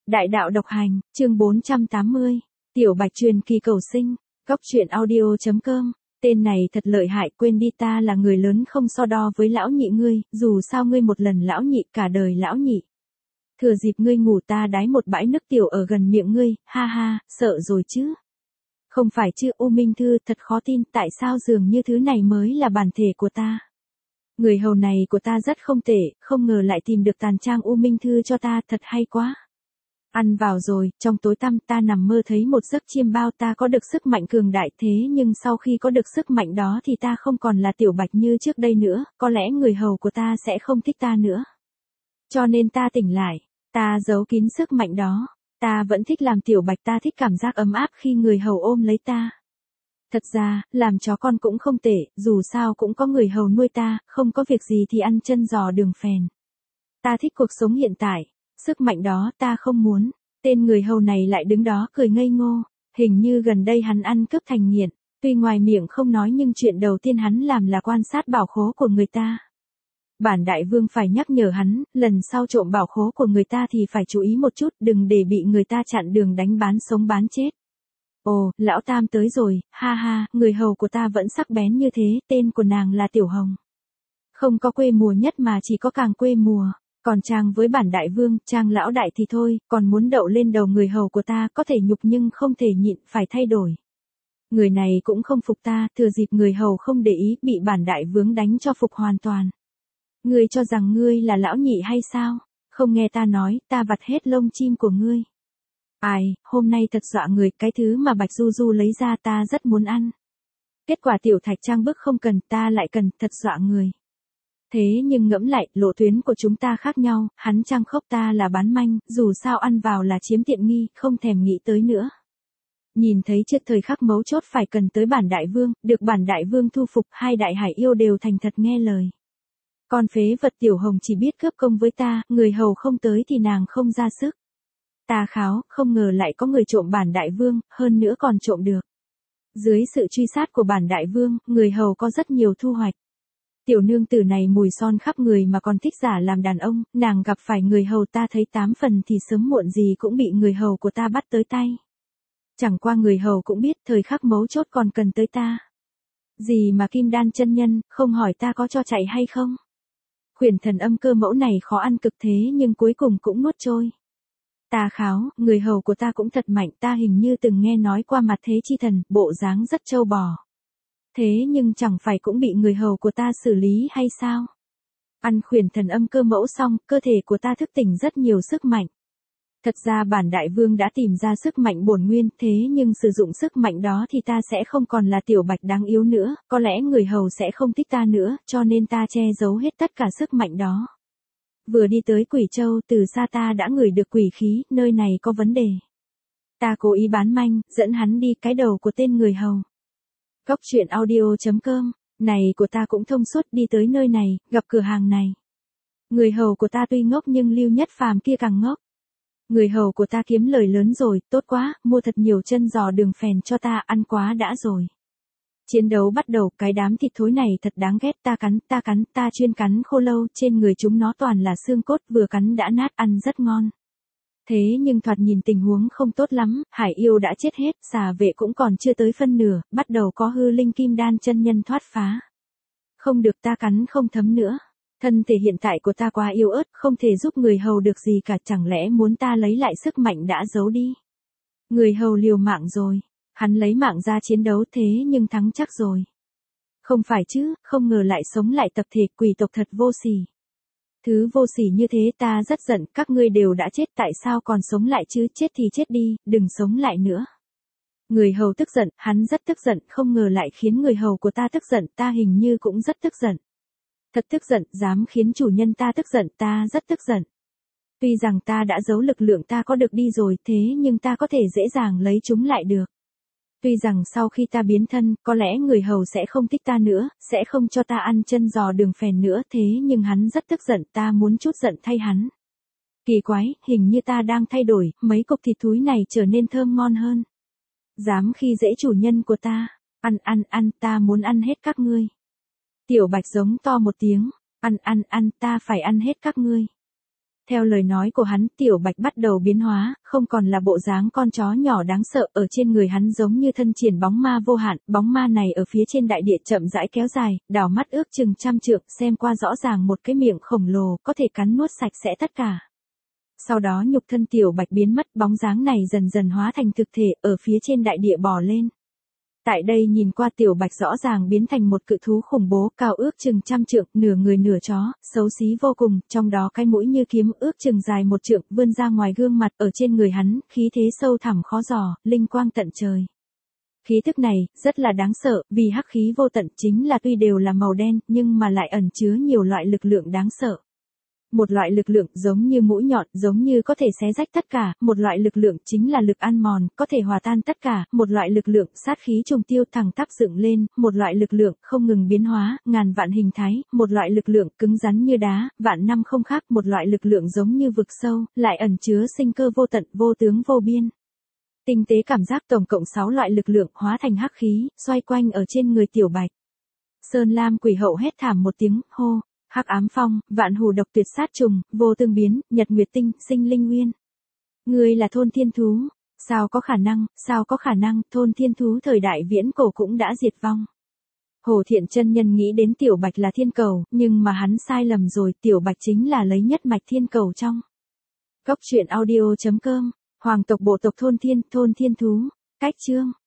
Đại đạo độc hành, chương 480. Tiểu Bạch truyền kỳ cầu sinh. Góc truyện audio.com. Tên này thật lợi hại, quên đi, ta là người lớn không so đo với lão nhị ngươi, dù sao ngươi một lần lão nhị cả đời lão nhị. Thừa dịp ngươi ngủ ta đái một bãi nước tiểu ở gần miệng ngươi, ha ha, sợ rồi chứ. Không phải chứ, U Minh Thư, thật khó tin, tại sao dường như thứ này mới là bản thể của ta. Người hầu này của ta rất không tệ, không ngờ lại tìm được tàn trang U Minh Thư cho ta, thật hay quá. Ăn vào rồi, trong tối tăm ta nằm mơ thấy một giấc chiêm bao, ta có được sức mạnh cường đại, thế nhưng sau khi có được sức mạnh đó thì ta không còn là Tiểu Bạch như trước đây nữa, có lẽ người hầu của ta sẽ không thích ta nữa. Cho nên ta tỉnh lại, ta giấu kín sức mạnh đó, ta vẫn thích làm Tiểu Bạch, ta thích cảm giác ấm áp khi người hầu ôm lấy ta. Thật ra, làm chó con cũng không tệ, dù sao cũng có người hầu nuôi ta, không có việc gì thì ăn chân giò đường phèn. Ta thích cuộc sống hiện tại. Sức mạnh đó ta không muốn. Tên người hầu này lại đứng đó cười ngây ngô. Hình như gần đây hắn ăn cướp thành nghiện. Tuy ngoài miệng không nói nhưng chuyện đầu tiên hắn làm là quan sát bảo khố của người ta. Bản đại vương phải nhắc nhở hắn, lần sau trộm bảo khố của người ta thì phải chú ý một chút, đừng để bị người ta chặn đường đánh bán sống bán chết. Ồ, lão tam tới rồi, ha ha, người hầu của ta vẫn sắc bén như thế, tên của nàng là Tiểu Hồng. Không có quê mùa nhất mà chỉ có càng quê mùa. Còn chàng với bản đại vương, chàng lão đại thì thôi, còn muốn đậu lên đầu người hầu của ta, có thể nhục nhưng không thể nhịn, phải thay đổi. Người này cũng không phục ta, thừa dịp người hầu không để ý, bị bản đại vương đánh cho phục hoàn toàn. Ngươi cho rằng ngươi là lão nhị hay sao? Không nghe ta nói, ta vặt hết lông chim của ngươi. Ai, hôm nay thật dọa người, cái thứ mà Bạch Du Du lấy ra ta rất muốn ăn. Kết quả Tiểu Thạch Trang bức không cần, ta lại cần, thật dọa người. Thế nhưng ngẫm lại, lộ tuyến của chúng ta khác nhau, hắn Trang khốc, ta là bán manh, dù sao ăn vào là chiếm tiện nghi, không thèm nghĩ tới nữa. Nhìn thấy trước thời khắc mấu chốt phải cần tới bản đại vương, được bản đại vương thu phục, hai đại hải yêu đều thành thật nghe lời. Con phế vật Tiểu Hồng chỉ biết cướp công với ta, người hầu không tới thì nàng không ra sức. Ta kháo, không ngờ lại có người trộm bản đại vương, hơn nữa còn trộm được. Dưới sự truy sát của bản đại vương, người hầu có rất nhiều thu hoạch. Tiểu nương tử này mùi son khắp người mà còn thích giả làm đàn ông, nàng gặp phải người hầu ta thấy 8 phần thì sớm muộn gì cũng bị người hầu của ta bắt tới tay. Chẳng qua người hầu cũng biết thời khắc mấu chốt còn cần tới ta. Gì mà Kim Đan chân nhân, không hỏi ta có cho chạy hay không? Khuyển thần âm cơ mẫu này khó ăn cực thế nhưng cuối cùng cũng nuốt trôi. Ta kháo, người hầu của ta cũng thật mạnh, ta hình như từng nghe nói qua Mặt Thế Chi Thần, bộ dáng rất trâu bò. Thế nhưng chẳng phải cũng bị người hầu của ta xử lý hay sao? Ăn khuyển thần âm cơ mẫu xong, cơ thể của ta thức tỉnh rất nhiều sức mạnh. Thật ra bản đại vương đã tìm ra sức mạnh bổn nguyên, thế nhưng sử dụng sức mạnh đó thì ta sẽ không còn là Tiểu Bạch đáng yếu nữa, có lẽ người hầu sẽ không thích ta nữa, cho nên ta che giấu hết tất cả sức mạnh đó. Vừa đi tới Quỷ Châu, từ xa ta đã ngửi được quỷ khí, nơi này có vấn đề. Ta cố ý bán manh, dẫn hắn đi cái đầu của tên người hầu. Góc truyện audio.com, này của ta cũng thông suốt, đi tới nơi này, gặp cửa hàng này. Người hầu của ta tuy ngốc nhưng Lưu Nhất Phàm kia càng ngốc. Người hầu của ta kiếm lời lớn rồi, tốt quá, mua thật nhiều chân giò đường phèn cho ta, ăn quá đã rồi. Chiến đấu bắt đầu, cái đám thịt thối này thật đáng ghét, ta chuyên cắn khô lâu, trên người chúng nó toàn là xương cốt, vừa cắn đã nát, ăn rất ngon. Thế nhưng thoạt nhìn tình huống không tốt lắm, hải yêu đã chết hết, xà vệ cũng còn chưa tới phân nửa, bắt đầu có hư linh Kim Đan chân nhân thoát phá. Không được, ta cắn không thấm nữa. Thân thể hiện tại của ta quá yếu ớt, không thể giúp người hầu được gì cả, chẳng lẽ muốn ta lấy lại sức mạnh đã giấu đi. Người hầu liều mạng rồi, hắn lấy mạng ra chiến đấu thế nhưng thắng chắc rồi. Không phải chứ, không ngờ lại sống lại tập thể, quỷ tộc thật vô sỉ. Thứ vô sỉ như thế ta rất giận, các ngươi đều đã chết tại sao còn sống lại chứ, chết thì chết đi, đừng sống lại nữa. Người hầu tức giận, hắn rất tức giận, không ngờ lại khiến người hầu của ta tức giận, ta hình như cũng rất tức giận. Thật tức giận, dám khiến chủ nhân ta tức giận, ta rất tức giận. Tuy rằng ta đã giấu lực lượng ta có được đi rồi, thế nhưng ta có thể dễ dàng lấy chúng lại được. Tuy rằng sau khi ta biến thân, có lẽ người hầu sẽ không thích ta nữa, sẽ không cho ta ăn chân giò đường phèn nữa, thế nhưng hắn rất tức giận, ta muốn chút giận thay hắn. Kỳ quái, hình như ta đang thay đổi, mấy cục thịt thúi này trở nên thơm ngon hơn. Dám khi dễ chủ nhân của ta, ăn, ta muốn ăn hết các ngươi. Tiểu Bạch giống to một tiếng, ăn, ta phải ăn hết các ngươi. Theo lời nói của hắn, Tiểu Bạch bắt đầu biến hóa, không còn là bộ dáng con chó nhỏ đáng sợ, ở trên người hắn giống như thân triển bóng ma vô hạn, bóng ma này ở phía trên đại địa chậm rãi kéo dài, đảo mắt ước chừng 100 trượng, xem qua rõ ràng một cái miệng khổng lồ, có thể cắn nuốt sạch sẽ tất cả. Sau đó nhục thân Tiểu Bạch biến mất, bóng dáng này dần dần hóa thành thực thể, ở phía trên đại địa bò lên. Tại đây nhìn qua Tiểu Bạch rõ ràng biến thành một cự thú khủng bố, cao ước chừng 100 trượng, nửa người nửa chó, xấu xí vô cùng, trong đó cái mũi như kiếm ước chừng dài 1 trượng, vươn ra ngoài gương mặt, ở trên người hắn, khí thế sâu thẳm khó dò, linh quang tận trời. Khí tức này, rất là đáng sợ, vì hắc khí vô tận chính là tuy đều là màu đen, nhưng mà lại ẩn chứa nhiều loại lực lượng đáng sợ. Một loại lực lượng giống như mũi nhọn, giống như có thể xé rách tất cả, một loại lực lượng chính là lực ăn mòn, có thể hòa tan tất cả, một loại lực lượng sát khí trùng tiêu thẳng tắp dựng lên, một loại lực lượng không ngừng biến hóa, ngàn vạn hình thái, một loại lực lượng cứng rắn như đá, vạn năm không khác, một loại lực lượng giống như vực sâu, lại ẩn chứa sinh cơ vô tận, vô tướng vô biên. Tinh tế cảm giác tổng cộng 6 loại lực lượng hóa thành hắc khí, xoay quanh ở trên người Tiểu Bạch. Sơn Lam Quỷ Hậu hét thảm một tiếng, hô. Hắc ám phong, vạn hù độc tuyệt sát trùng, vô tương biến, nhật nguyệt tinh, sinh linh nguyên. Ngươi là thôn thiên thú, sao có khả năng, thôn thiên thú thời đại viễn cổ cũng đã diệt vong. Hồ Thiện chân nhân nghĩ đến Tiểu Bạch là thiên cầu, nhưng mà hắn sai lầm rồi, Tiểu Bạch chính là lấy nhất mạch thiên cầu trong. Cốc truyện audio.com, Hoàng tộc bộ tộc thôn thiên thú, cách chương.